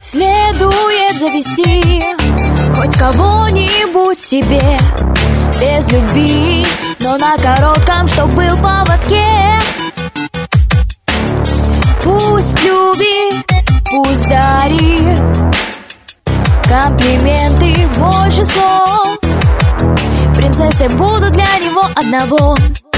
Следует завести хоть кого-нибудь себе, без любви, но на коротком, чтоб был поводке. Пусть любит, пусть дарит комплименты больше слов. Принцессы будут для него одного.